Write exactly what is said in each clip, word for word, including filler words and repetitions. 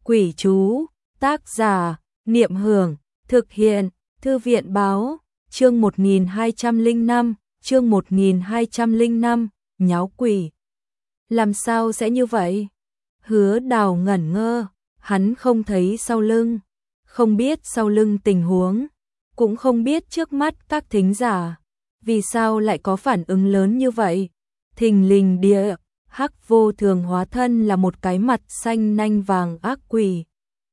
Quỷ chú, tác giả, Niệm Hưởng, thực hiện, Thư viện báo, chương một nghìn hai trăm lẻ năm, chương một nghìn hai trăm lẻ năm, nháo quỷ. Làm sao sẽ như vậy? Hứa Đào ngẩn ngơ, hắn không thấy sau lưng, không biết sau lưng tình huống, cũng không biết trước mắt các thính giả, vì sao lại có phản ứng lớn như vậy. Thình lình địa, Hắc Vô Thường hóa thân là một cái mặt xanh nanh vàng ác quỷ.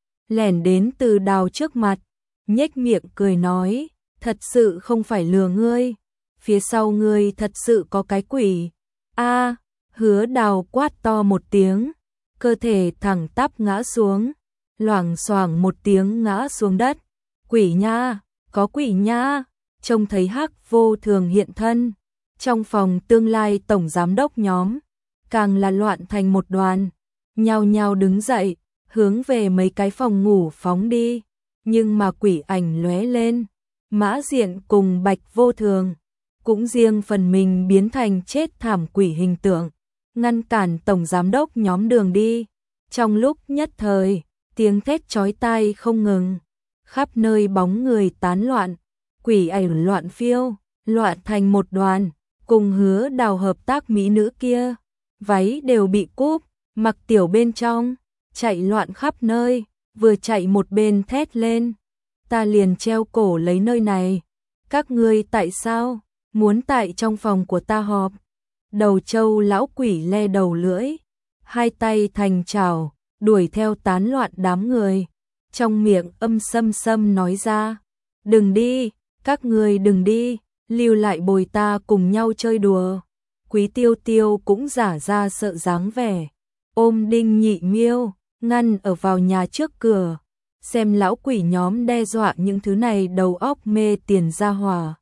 Lẻn đến từ Đào trước mặt, nhếch miệng cười nói, thật sự không phải lừa ngươi, phía sau ngươi thật sự có cái quỷ. A, Hứa Đào quát to một tiếng, cơ thể thẳng tắp ngã xuống, loảng xoảng một tiếng ngã xuống đất. Quỷ nha, có quỷ nha. Trông thấy Hắc Vô Thường hiện thân, trong phòng tương lai tổng giám đốc nhóm càng là loạn thành một đoàn, nhao nhao đứng dậy, hướng về mấy cái phòng ngủ phóng đi. Nhưng mà quỷ ảnh lóe lên, Mã Diện cùng Bạch Vô Thường cũng riêng phần mình biến thành chết thảm quỷ hình tượng, ngăn cản tổng giám đốc nhóm đường đi. Trong lúc nhất thời, tiếng thét chói tai không ngừng, khắp nơi bóng người tán loạn, quỷ ảnh loạn phiêu, loạn thành một đoàn, cùng Hứa Đào hợp tác mỹ nữ kia, váy đều bị cúp, mặc tiểu bên trong, chạy loạn khắp nơi, vừa chạy một bên thét lên, ta liền treo cổ lấy nơi này, các ngươi tại sao muốn tại trong phòng của ta họp? Đầu trâu lão quỷ le đầu lưỡi, hai tay thành chảo, đuổi theo tán loạn đám người, trong miệng âm sâm sâm nói ra, đừng đi, các ngươi đừng đi, lưu lại bồi ta cùng nhau chơi đùa. Quý Tiêu Tiêu cũng giả ra sợ dáng vẻ, ôm Đinh Nhị Miêu, ngăn ở vào nhà trước cửa, xem lão quỷ nhóm đe dọa những thứ này đầu óc mê tiền ra hỏa.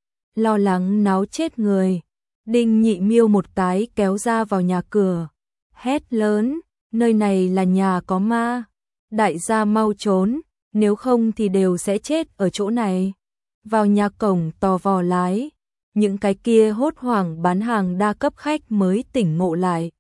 Lo lắng náo chết người, Đinh Nhị Miêu một cái kéo ra vào nhà cửa, hét lớn, nơi này là nhà có ma, đại gia mau trốn, nếu không thì đều sẽ chết ở chỗ này. Vào nhà cổng tò vò lái, những cái kia hốt hoảng bán hàng đa cấp khách mới tỉnh ngộ lại.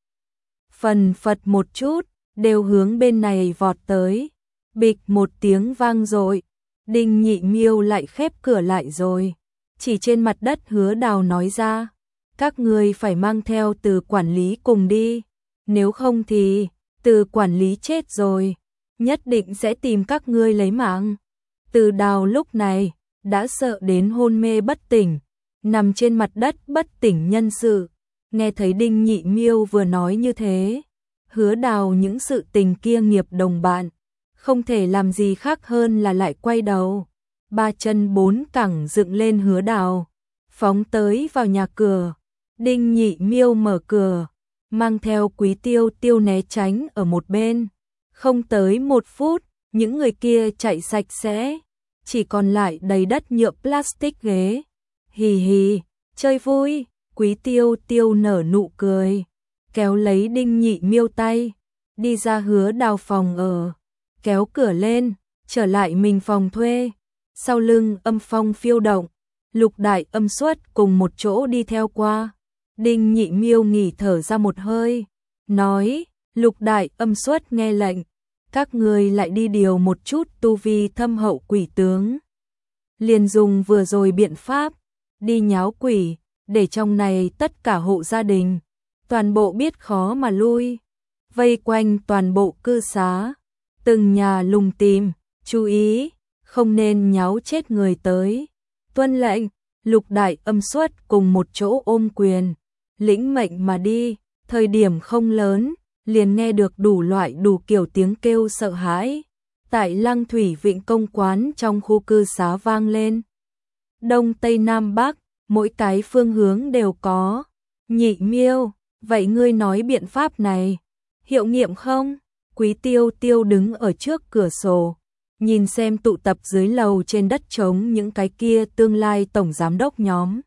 Phần phật một chút, đều hướng bên này vọt tới. Bịch một tiếng vang rồi, Đinh Nhị Miêu lại khép cửa lại rồi. Chỉ trên mặt đất Hứa Đào nói ra, các ngươi phải mang theo Từ quản lý cùng đi, nếu không thì Từ quản lý chết rồi, nhất định sẽ tìm các ngươi lấy mạng. Từ Đào lúc này đã sợ đến hôn mê bất tỉnh, nằm trên mặt đất bất tỉnh nhân sự. Nghe thấy Đinh Nhị Miêu vừa nói như thế, Hứa Đào những sự tình kia nghiệp đồng bạn, không thể làm gì khác hơn là lại quay đầu, ba chân bốn cẳng dựng lên Hứa Đào, phóng tới vào nhà cửa. Đinh Nhị Miêu mở cửa, mang theo Quý Tiêu Tiêu né tránh ở một bên. Không tới một phút, những người kia chạy sạch sẽ, chỉ còn lại đầy đất nhựa plastic ghế. Hì hì, chơi vui. Quý Tiêu Tiêu nở nụ cười, kéo lấy Đinh Nhị Miêu tay, đi ra Hứa Đào phòng ở, kéo cửa lên, trở lại mình phòng thuê. Sau lưng âm phong phiêu động, Lục Đại Âm Xuất cùng một chỗ đi theo qua. Đinh Nhị Miêu nghỉ thở ra một hơi, nói, Lục Đại Âm Xuất nghe lệnh, các ngươi lại đi điều một chút tu vi thâm hậu quỷ tướng. Liền dùng vừa rồi biện pháp, đi nháo quỷ, để trong này tất cả hộ gia đình, toàn bộ biết khó mà lui, vây quanh toàn bộ cư xá, từng nhà lùng tìm, chú ý, không nên nháo chết người tới. Tuân lệnh. Lục Đại Âm Xuất cùng một chỗ ôm quyền, lĩnh mệnh mà đi. Thời điểm không lớn, liền nghe được đủ loại đủ kiểu tiếng kêu sợ hãi, tại Lăng Thủy Vịnh công quán trong khu cư xá vang lên. Đông Tây Nam Bắc, mỗi cái phương hướng đều có. Nhị Miêu, vậy ngươi nói biện pháp này hiệu nghiệm không? Quý Tiêu Tiêu đứng ở trước cửa sổ, nhìn xem tụ tập dưới lầu trên đất trống những cái kia tương lai tổng giám đốc nhóm.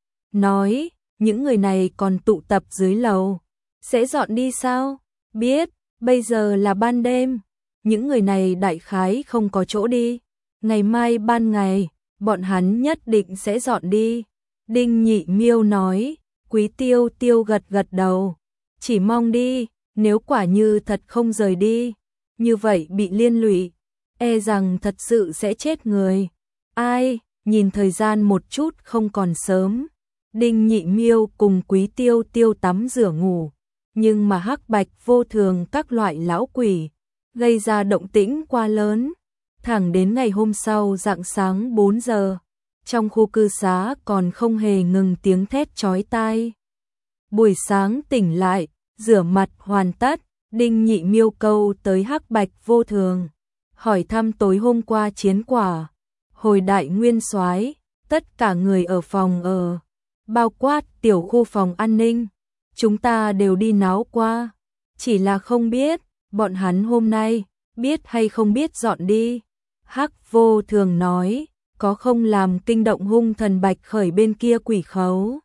Nói, những người này còn tụ tập dưới lầu, sẽ dọn đi sao? Biết, bây giờ là ban đêm, những người này đại khái không có chỗ đi, ngày mai ban ngày, bọn hắn nhất định sẽ dọn đi. Đinh Nhị Miêu nói. Quý Tiêu Tiêu gật gật đầu, chỉ mong đi, nếu quả như thật không rời đi, như vậy bị liên lụy, e rằng thật sự sẽ chết người. Ai, nhìn thời gian một chút không còn sớm. Đinh Nhị Miêu cùng Quý Tiêu Tiêu tắm rửa ngủ, nhưng mà hắc bạch vô thường các loại lão quỷ gây ra động tĩnh quá lớn. Thẳng đến ngày hôm sau rạng sáng bốn giờ, trong khu cư xá còn không hề ngừng tiếng thét chói tai. Buổi sáng tỉnh lại, rửa mặt hoàn tất, Đinh Nhị Miêu câu tới hắc bạch vô thường, hỏi thăm tối hôm qua chiến quả. Hồi đại nguyên soái, tất cả người ở phòng ở, bao quát tiểu khu phòng an ninh, chúng ta đều đi náo qua, chỉ là không biết bọn hắn hôm nay biết hay không biết dọn đi. Hắc vô thường nói, có không làm kinh động hung thần Bạch Khởi bên kia quỷ khấu.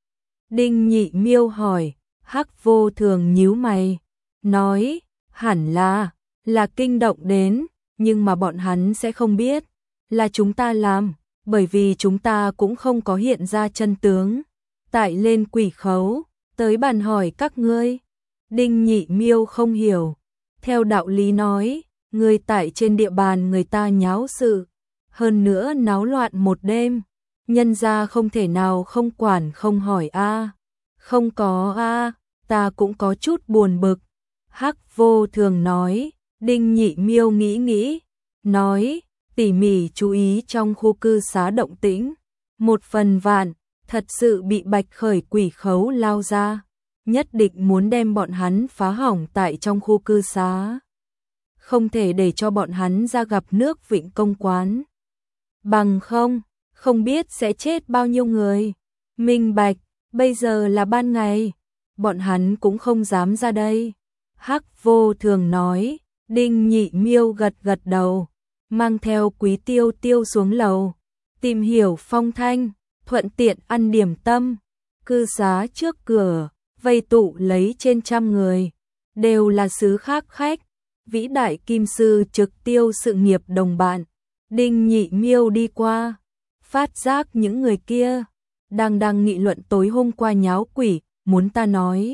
Đinh Nhị Miêu hỏi, Hắc vô thường nhíu mày, nói, hẳn là, là kinh động đến, nhưng mà bọn hắn sẽ không biết là chúng ta làm, bởi vì chúng ta cũng không có hiện ra chân tướng. Tại lên quỷ khấu, tới bàn hỏi các ngươi. Đinh Nhị Miêu không hiểu, theo đạo lý nói, người tại trên địa bàn người ta nháo sự, hơn nữa náo loạn một đêm, nhân ra không thể nào không quản không hỏi a. Không có a, ta cũng có chút buồn bực. Hắc vô thường nói. Đinh Nhị Miêu nghĩ nghĩ, nói, tỉ mỉ chú ý trong khu cư xá động tĩnh, một phần vạn, thật sự bị Bạch Khởi quỷ khấu lao ra, nhất định muốn đem bọn hắn phá hỏng tại trong khu cư xá. Không thể để cho bọn hắn ra gặp nước Vịnh Công quán. Bằng không, không biết sẽ chết bao nhiêu người. Minh bạch, bây giờ là ban ngày, bọn hắn cũng không dám ra đây. Hắc vô thường nói. Đinh Nhị Miêu gật gật đầu, mang theo Quý Tiêu Tiêu xuống lầu, tìm hiểu phong thanh, thuận tiện ăn điểm tâm. Cư xá trước cửa, vây tụ lấy trên trăm người, đều là xứ khác khách, vĩ đại kim sư Trực Tiêu sự nghiệp đồng bạn. Đinh Nhị Miêu đi qua, phát giác những người kia đang đang nghị luận tối hôm qua nháo quỷ, muốn ta nói.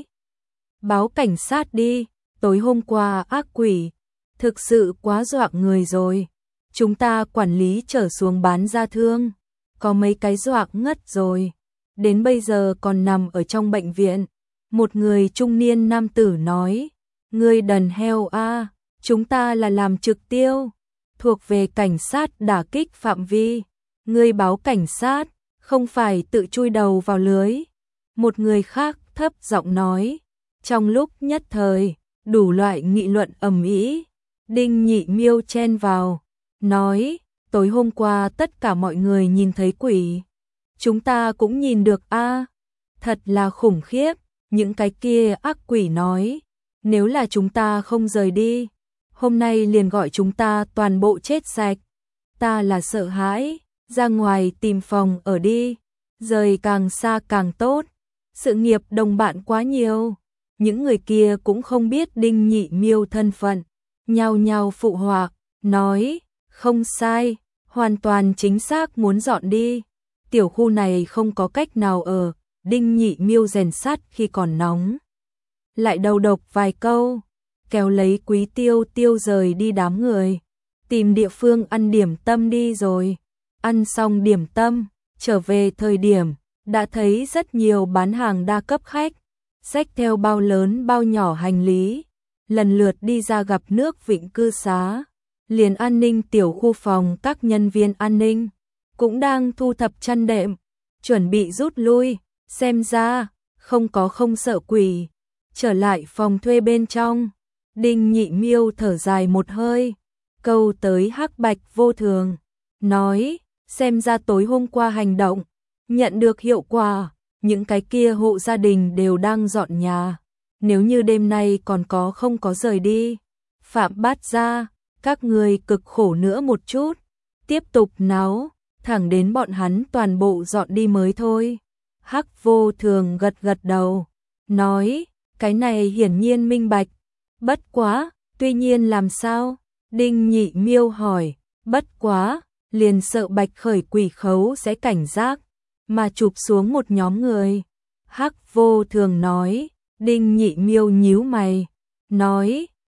Báo cảnh sát đi, tối hôm qua ác quỷ, thực sự quá dọa người rồi. Chúng ta quản lý trở xuống bán ra thương, có mấy cái dọa ngất rồi, đến bây giờ còn nằm ở trong bệnh viện. Một người trung niên nam tử nói, ngươi đần heo a, chúng ta là làm trực tiêu, thuộc về cảnh sát đả kích phạm vi, ngươi báo cảnh sát, không phải tự chui đầu vào lưới. Một người khác thấp giọng nói, trong lúc nhất thời, đủ loại nghị luận ầm ĩ. Đinh Nhị Miêu chen vào, nói, tối hôm qua tất cả mọi người nhìn thấy quỷ, chúng ta cũng nhìn được a, thật là khủng khiếp. Những cái kia ác quỷ nói, nếu là chúng ta không rời đi, hôm nay liền gọi chúng ta toàn bộ chết sạch. Ta là sợ hãi, ra ngoài tìm phòng ở đi, rời càng xa càng tốt, sự nghiệp đồng bạn quá nhiều. Những người kia cũng không biết Đinh Nhị Miêu thân phận, nhao nhao phụ họa, nói, không sai, hoàn toàn chính xác muốn dọn đi. Tiểu khu này không có cách nào ở. Đinh Nhị Miêu rèn sắt khi còn nóng, lại đầu độc vài câu, kéo lấy Quý Tiêu Tiêu rời đi đám người, tìm địa phương ăn điểm tâm đi rồi. Ăn xong điểm tâm, trở về thời điểm, đã thấy rất nhiều bán hàng đa cấp khách, xách theo bao lớn bao nhỏ hành lý, lần lượt đi ra gặp nước Vịnh cư xá. Liền an ninh tiểu khu phòng các nhân viên an ninh, cũng đang thu thập chăn đệm, chuẩn bị rút lui. Xem ra, không có không sợ quỷ. Trở lại phòng thuê bên trong, Đinh Nhị Miêu thở dài một hơi, câu tới hắc bạch vô thường, nói, xem ra tối hôm qua hành động, nhận được hiệu quả, những cái kia hộ gia đình đều đang dọn nhà. Nếu như đêm nay còn có không có rời đi, Phạm Bát Gia, các người cực khổ nữa một chút, tiếp tục náo, thẳng đến bọn hắn toàn bộ dọn đi mới thôi. Hắc vô thường gật gật đầu, nói, cái này hiển nhiên minh bạch. Bất quá, tuy nhiên làm sao? Đinh Nhị Miêu hỏi, bất quá, liền sợ Bạch Khởi quỷ khấu sẽ cảnh giác, mà chụp xuống một nhóm người. Hắc vô thường nói, Đinh Nhị Miêu nhíu mày, nói,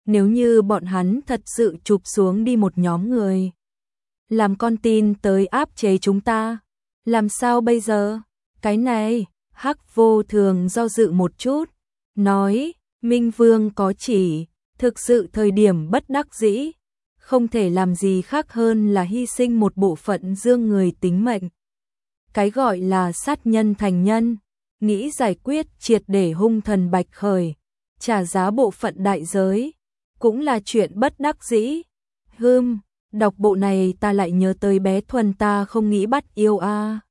Nếu như bọn hắn thật sự chụp xuống đi một nhóm người, làm con tin tới áp chế chúng ta, làm sao bây giờ? Cái này, Hắc Vô Thường do dự một chút, nói, Minh Vương có chỉ, thực sự thời điểm bất đắc dĩ, không thể làm gì khác hơn là hy sinh một bộ phận dương người tính mệnh. Cái gọi là sát nhân thành nhân, nghĩ giải quyết triệt để hung thần Bạch Khởi, trả giá bộ phận đại giới, cũng là chuyện bất đắc dĩ. Hừm, đọc bộ này ta lại nhớ tới bé Thuần ta không nghĩ bắt yêu a.